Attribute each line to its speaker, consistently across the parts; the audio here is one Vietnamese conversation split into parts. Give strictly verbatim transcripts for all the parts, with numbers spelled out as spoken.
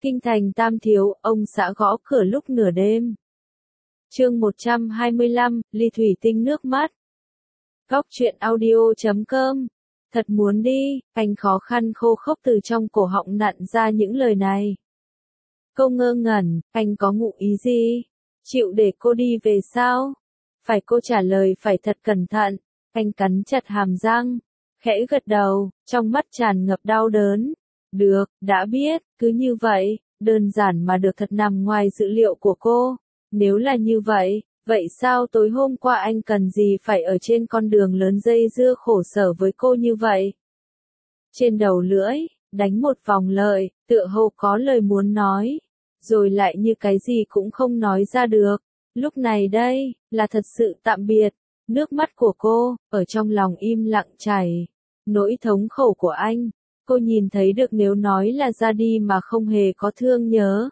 Speaker 1: Kinh thành Tam Thiếu, ông xã gõ cửa lúc nửa đêm. Chương một trăm hai mươi lăm, ly thủy tinh nước mắt. Góc truyện audio chấm com. Thật muốn đi, anh khó khăn khô khốc từ trong cổ họng nặn ra những lời này. Cô ngơ ngẩn, anh có ngụ ý gì? Chịu để cô đi về sao? Phải cô trả lời phải thật cẩn thận. Anh cắn chặt hàm răng, khẽ gật đầu, trong mắt tràn ngập đau đớn. Được, đã biết, cứ như vậy, đơn giản mà được thật nằm ngoài dự liệu của cô. Nếu là như vậy, vậy sao tối hôm qua anh cần gì phải ở trên con đường lớn dây dưa khổ sở với cô như vậy? Trên đầu lưỡi, đánh một vòng lợi, tựa hồ có lời muốn nói, rồi lại như cái gì cũng không nói ra được. Lúc này đây, là thật sự tạm biệt. Nước mắt của cô, ở trong lòng im lặng chảy. Nỗi thống khổ của anh, cô nhìn thấy được nếu nói là ra đi mà không hề có thương nhớ.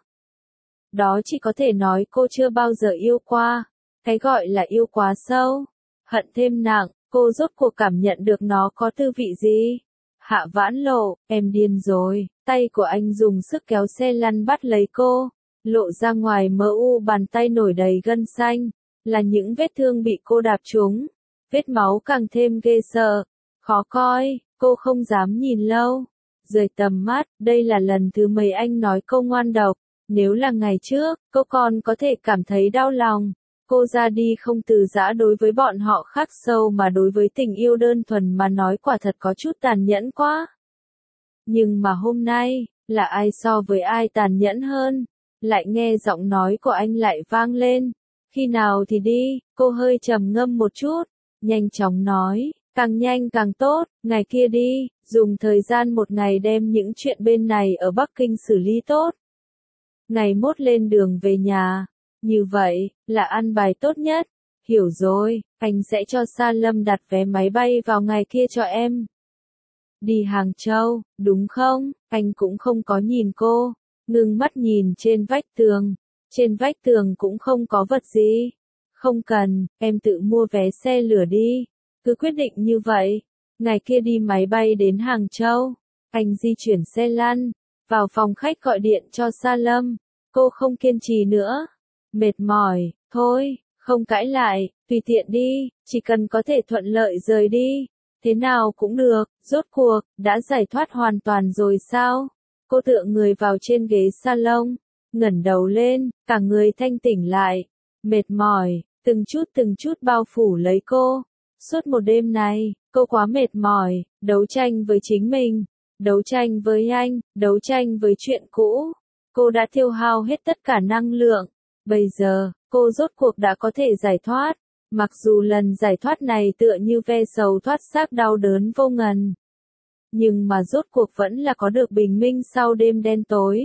Speaker 1: Đó chỉ có thể nói cô chưa bao giờ yêu qua. Cái gọi là yêu quá sâu, hận thêm nặng, cô rốt cuộc cảm nhận được nó có tư vị gì. Hạ Vãn Lộ, em điên rồi. Tay của anh dùng sức kéo xe lăn bắt lấy cô, lộ ra ngoài mờ u bàn tay nổi đầy gân xanh, là những vết thương bị cô đạp trúng. Vết máu càng thêm ghê sợ, khó coi, cô không dám nhìn lâu. Rời tầm mắt, đây là lần thứ mấy anh nói câu ngoan độc. Nếu là ngày trước, cô còn có thể cảm thấy đau lòng. Cô ra đi không từ giã đối với bọn họ khắc sâu mà đối với tình yêu đơn thuần mà nói quả thật có chút tàn nhẫn quá. Nhưng mà hôm nay, là ai so với ai tàn nhẫn hơn? Lại nghe giọng nói của anh lại vang lên. Khi nào thì đi? Cô hơi trầm ngâm một chút, nhanh chóng nói, càng nhanh càng tốt, ngày kia đi, dùng thời gian một ngày đem những chuyện bên này ở Bắc Kinh xử lý tốt. Ngày mốt lên đường về nhà. Như vậy, là ăn bài tốt nhất. Hiểu rồi, anh sẽ cho Sa Lâm đặt vé máy bay vào ngày kia cho em. Đi Hàng Châu, đúng không? Anh cũng không có nhìn cô, ngưng mắt nhìn trên vách tường. Trên vách tường cũng không có vật gì. Không cần, em tự mua vé xe lửa đi. Cứ quyết định như vậy. Ngày kia đi máy bay đến Hàng Châu. Anh di chuyển xe lăn, vào phòng khách gọi điện cho Sa Lâm. Cô không kiên trì nữa. Mệt mỏi, thôi, không cãi lại, tùy tiện đi, chỉ cần có thể thuận lợi rời đi. Thế nào cũng được, rốt cuộc, đã giải thoát hoàn toàn rồi sao? Cô tựa người vào trên ghế salon, ngẩng đầu lên, cả người thanh tỉnh lại. Mệt mỏi, từng chút từng chút bao phủ lấy cô. Suốt một đêm này, cô quá mệt mỏi, đấu tranh với chính mình, đấu tranh với anh, đấu tranh với chuyện cũ. Cô đã tiêu hao hết tất cả năng lượng. Bây giờ, cô rốt cuộc đã có thể giải thoát. Mặc dù lần giải thoát này tựa như ve sầu thoát xác đau đớn vô ngần. Nhưng mà rốt cuộc vẫn là có được bình minh sau đêm đen tối.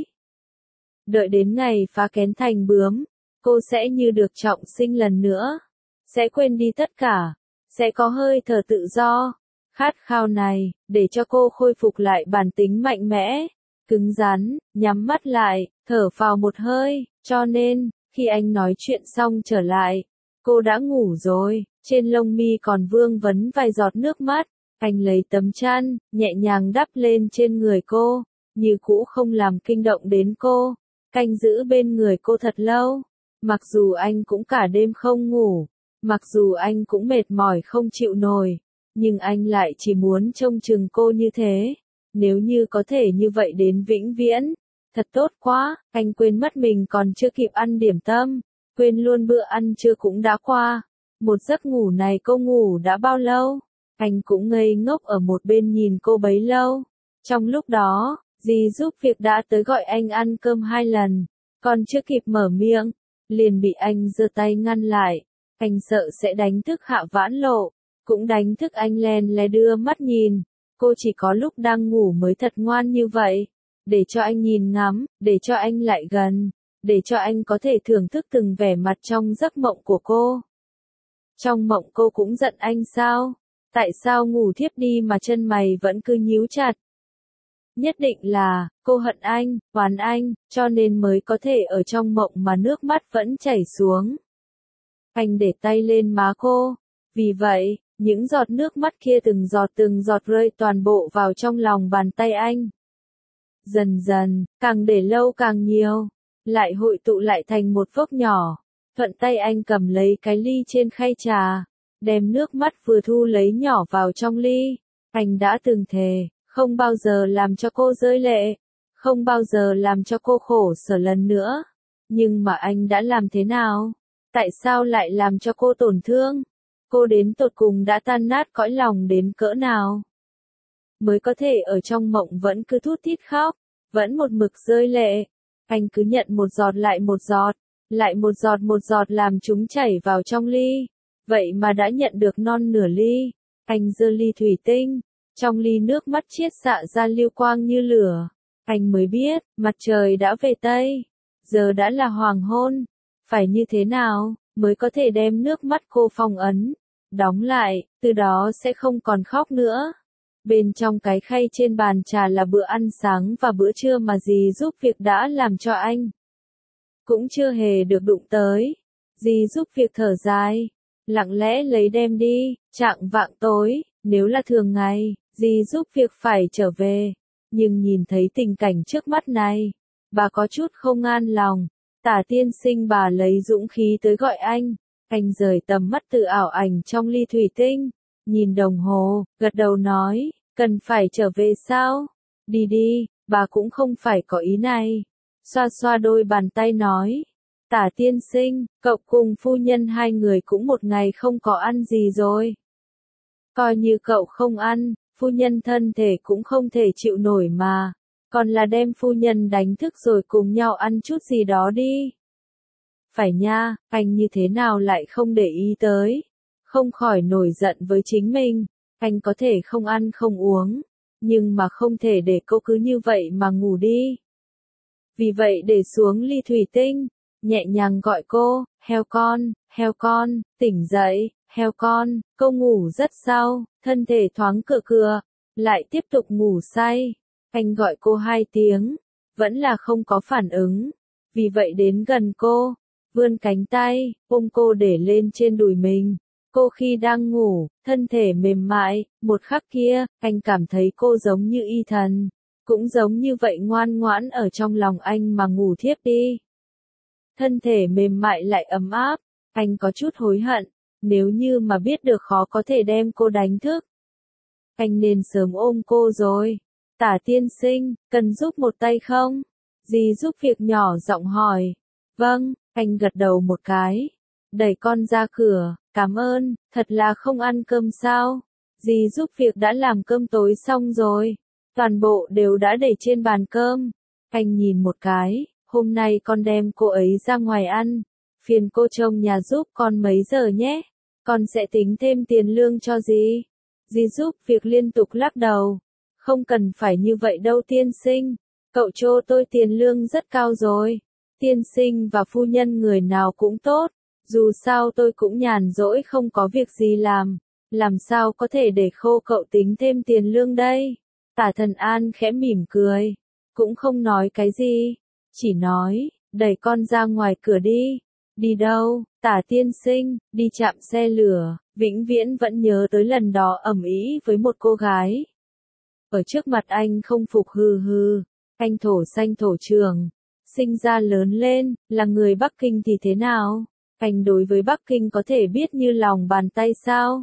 Speaker 1: Đợi đến ngày phá kén thành bướm, cô sẽ như được trọng sinh lần nữa. Sẽ quên đi tất cả. Sẽ có hơi thở tự do. Khát khao này, để cho cô khôi phục lại bản tính mạnh mẽ. Cứng rắn, nhắm mắt lại, thở phào một hơi, cho nên, khi anh nói chuyện xong trở lại, cô đã ngủ rồi, trên lông mi còn vương vấn vài giọt nước mắt, anh lấy tấm chăn, nhẹ nhàng đắp lên trên người cô, như cũ không làm kinh động đến cô, canh giữ bên người cô thật lâu, mặc dù anh cũng cả đêm không ngủ, mặc dù anh cũng mệt mỏi không chịu nổi, nhưng anh lại chỉ muốn trông chừng cô như thế. Nếu như có thể như vậy đến vĩnh viễn, thật tốt quá, anh quên mất mình còn chưa kịp ăn điểm tâm, quên luôn bữa ăn trưa cũng đã qua. Một giấc ngủ này cô ngủ đã bao lâu? Anh cũng ngây ngốc ở một bên nhìn cô bấy lâu. Trong lúc đó, dì giúp việc đã tới gọi anh ăn cơm hai lần, còn chưa kịp mở miệng, liền bị anh giơ tay ngăn lại. Anh sợ sẽ đánh thức Hạ Vãn Lộ, cũng đánh thức anh len lé đưa mắt nhìn. Cô chỉ có lúc đang ngủ mới thật ngoan như vậy, để cho anh nhìn ngắm, để cho anh lại gần, để cho anh có thể thưởng thức từng vẻ mặt trong giấc mộng của cô. Trong mộng cô cũng giận anh sao? Tại sao ngủ thiếp đi mà chân mày vẫn cứ nhíu chặt? Nhất định là, cô hận anh, oán anh, cho nên mới có thể ở trong mộng mà nước mắt vẫn chảy xuống. Anh để tay lên má cô, vì vậy, những giọt nước mắt kia từng giọt từng giọt rơi toàn bộ vào trong lòng bàn tay anh. Dần dần, càng để lâu càng nhiều, lại hội tụ lại thành một vốc nhỏ. Thuận tay anh cầm lấy cái ly trên khay trà, đem nước mắt vừa thu lấy nhỏ vào trong ly. Anh đã từng thề, không bao giờ làm cho cô rơi lệ, không bao giờ làm cho cô khổ sở lần nữa. Nhưng mà anh đã làm thế nào? Tại sao lại làm cho cô tổn thương? Cô đến tột cùng đã tan nát cõi lòng đến cỡ nào? Mới có thể ở trong mộng vẫn cứ thút thít khóc, vẫn một mực rơi lệ. Anh cứ nhận một giọt lại một giọt, lại một giọt một giọt làm chúng chảy vào trong ly. Vậy mà đã nhận được non nửa ly. Anh giơ ly thủy tinh, trong ly nước mắt chiết xạ ra lưu quang như lửa. Anh mới biết, mặt trời đã về Tây, giờ đã là hoàng hôn. Phải như thế nào, mới có thể đem nước mắt cô phong ấn, đóng lại, từ đó sẽ không còn khóc nữa. Bên trong cái khay trên bàn trà là bữa ăn sáng và bữa trưa mà dì giúp việc đã làm cho anh. Cũng chưa hề được đụng tới. Dì giúp việc thở dài, lặng lẽ lấy đem đi. Chạng vạng tối, nếu là thường ngày, dì giúp việc phải trở về. Nhưng nhìn thấy tình cảnh trước mắt này, bà có chút không an lòng. Tả tiên sinh bà lấy dũng khí tới gọi anh. Anh rời tầm mắt từ ảo ảnh trong ly thủy tinh, nhìn đồng hồ, gật đầu nói, cần phải trở về sao? Đi đi, bà cũng không phải có ý này. Xoa xoa đôi bàn tay nói, tả tiên sinh, cậu cùng phu nhân hai người cũng một ngày không có ăn gì rồi. Coi như cậu không ăn, phu nhân thân thể cũng không thể chịu nổi mà. Còn là đem phu nhân đánh thức rồi cùng nhau ăn chút gì đó đi. Phải nha, anh như thế nào lại không để ý tới. Không khỏi nổi giận với chính mình. Anh có thể không ăn không uống, nhưng mà không thể để cô cứ như vậy mà ngủ đi. Vì vậy để xuống ly thủy tinh, nhẹ nhàng gọi cô, heo con, heo con, tỉnh dậy, heo con. Cô ngủ rất sâu, thân thể thoáng cựa cựa, lại tiếp tục ngủ say. Anh gọi cô hai tiếng, vẫn là không có phản ứng. Vì vậy đến gần cô, vươn cánh tay, ôm cô để lên trên đùi mình. Cô khi đang ngủ, thân thể mềm mại, một khắc kia, anh cảm thấy cô giống như y thần. Cũng giống như vậy ngoan ngoãn ở trong lòng anh mà ngủ thiếp đi. Thân thể mềm mại lại ấm áp, anh có chút hối hận, nếu như mà biết được khó có thể đem cô đánh thức. Anh nên sớm ôm cô rồi. Tả tiên sinh, cần giúp một tay không? Dì giúp việc nhỏ giọng hỏi. Vâng, anh gật đầu một cái. Đẩy con ra cửa, cảm ơn, thật là không ăn cơm sao? Dì giúp việc đã làm cơm tối xong rồi. Toàn bộ đều đã để trên bàn cơm. Anh nhìn một cái, hôm nay con đem cô ấy ra ngoài ăn. Phiền cô trông nhà giúp con mấy giờ nhé. Con sẽ tính thêm tiền lương cho dì. Dì giúp việc liên tục lắc đầu. Không cần phải như vậy đâu tiên sinh. Cậu cho tôi tiền lương rất cao rồi. Tiên sinh và phu nhân người nào cũng tốt. Dù sao tôi cũng nhàn rỗi không có việc gì làm. Làm sao có thể để khô cậu tính thêm tiền lương đây? Tả Thần An khẽ mỉm cười. Cũng không nói cái gì. Chỉ nói, đẩy con ra ngoài cửa đi. Đi đâu? Tả tiên sinh, đi chạm xe lửa. Vĩnh viễn vẫn nhớ tới lần đó ầm ĩ với một cô gái. Ở trước mặt anh không phục hừ hừ. Anh thổ xanh thổ trường. Sinh ra lớn lên, là người Bắc Kinh thì thế nào? Anh đối với Bắc Kinh có thể biết như lòng bàn tay sao?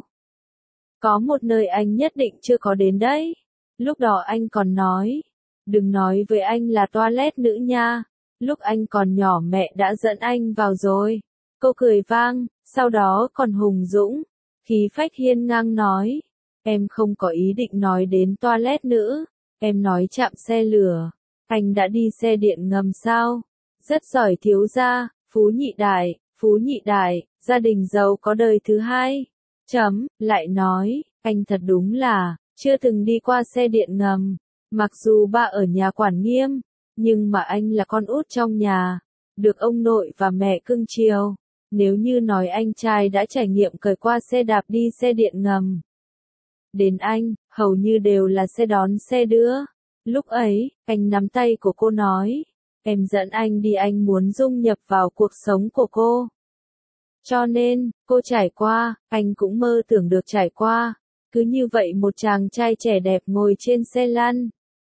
Speaker 1: Có một nơi anh nhất định chưa có đến đấy. Lúc đó anh còn nói. Đừng nói với anh là toilet nữ nha. Lúc anh còn nhỏ mẹ đã dẫn anh vào rồi. Cô cười vang, sau đó còn hùng dũng. Khí phách hiên ngang nói. Em không có ý định nói đến toilet nữ. Em nói chạm xe lửa. Anh đã đi xe điện ngầm sao? Rất giỏi thiếu gia, phú nhị đại, phú nhị đại, gia đình giàu có đời thứ hai. Chấm, lại nói, anh thật đúng là, chưa từng đi qua xe điện ngầm. Mặc dù ba ở nhà quản nghiêm, nhưng mà anh là con út trong nhà, được ông nội và mẹ cưng chiều. Nếu như nói anh trai đã trải nghiệm cởi qua xe đạp đi xe điện ngầm. Đến anh, hầu như đều là xe đón xe đưa. Lúc ấy, anh nắm tay của cô nói, em dẫn anh đi anh muốn dung nhập vào cuộc sống của cô. Cho nên, cô trải qua, anh cũng mơ tưởng được trải qua. Cứ như vậy một chàng trai trẻ đẹp ngồi trên xe lăn.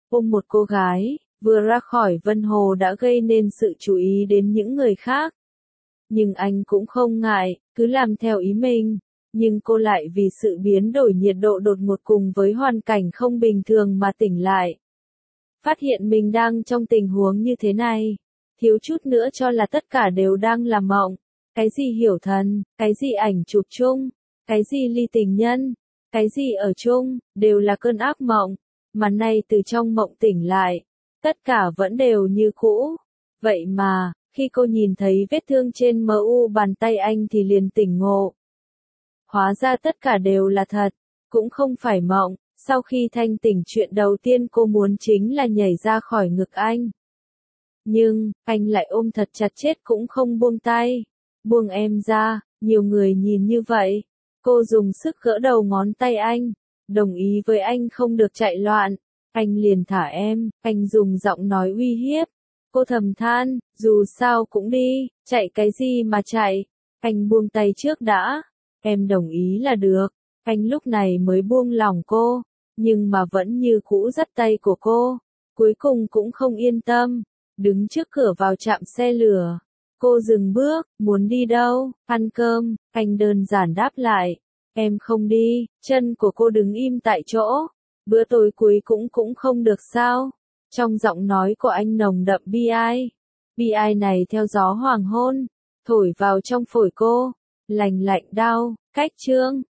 Speaker 1: ôm một cô gái, vừa ra khỏi Vân Hồ đã gây nên sự chú ý đến những người khác. Nhưng anh cũng không ngại, cứ làm theo ý mình. Nhưng cô lại vì sự biến đổi nhiệt độ đột ngột cùng với hoàn cảnh không bình thường mà tỉnh lại. Phát hiện mình đang trong tình huống như thế này. Thiếu chút nữa cho là tất cả đều đang là mộng. Cái gì hiểu thần, cái gì ảnh chụp chung, cái gì ly tình nhân, cái gì ở chung, đều là cơn ác mộng. Mà nay từ trong mộng tỉnh lại, tất cả vẫn đều như cũ. Vậy mà, khi cô nhìn thấy vết thương trên mờ u bàn tay anh thì liền tỉnh ngộ. Hóa ra tất cả đều là thật, cũng không phải mộng. Sau khi thanh tỉnh, chuyện đầu tiên cô muốn chính là nhảy ra khỏi ngực anh. Nhưng, anh lại ôm thật chặt chết cũng không buông tay. Buông em ra, nhiều người nhìn như vậy. Cô dùng sức gỡ đầu ngón tay anh, đồng ý với anh không được chạy loạn. Anh liền thả em, anh dùng giọng nói uy hiếp. Cô thầm than, dù sao cũng đi, chạy cái gì mà chạy. Anh buông tay trước đã. Em đồng ý là được. Anh lúc này mới buông lỏng cô, nhưng mà vẫn như cũ dắt tay của cô. Cuối cùng cũng không yên tâm. Đứng trước cửa vào trạm xe lửa. Cô dừng bước, muốn đi đâu, ăn cơm, anh đơn giản đáp lại. Em không đi, chân của cô đứng im tại chỗ. Bữa tối cuối cũng cũng không được sao. Trong giọng nói của anh nồng đậm bi ai. Bi ai này theo gió hoàng hôn, thổi vào trong phổi cô. Lành lạnh đau, cách chương.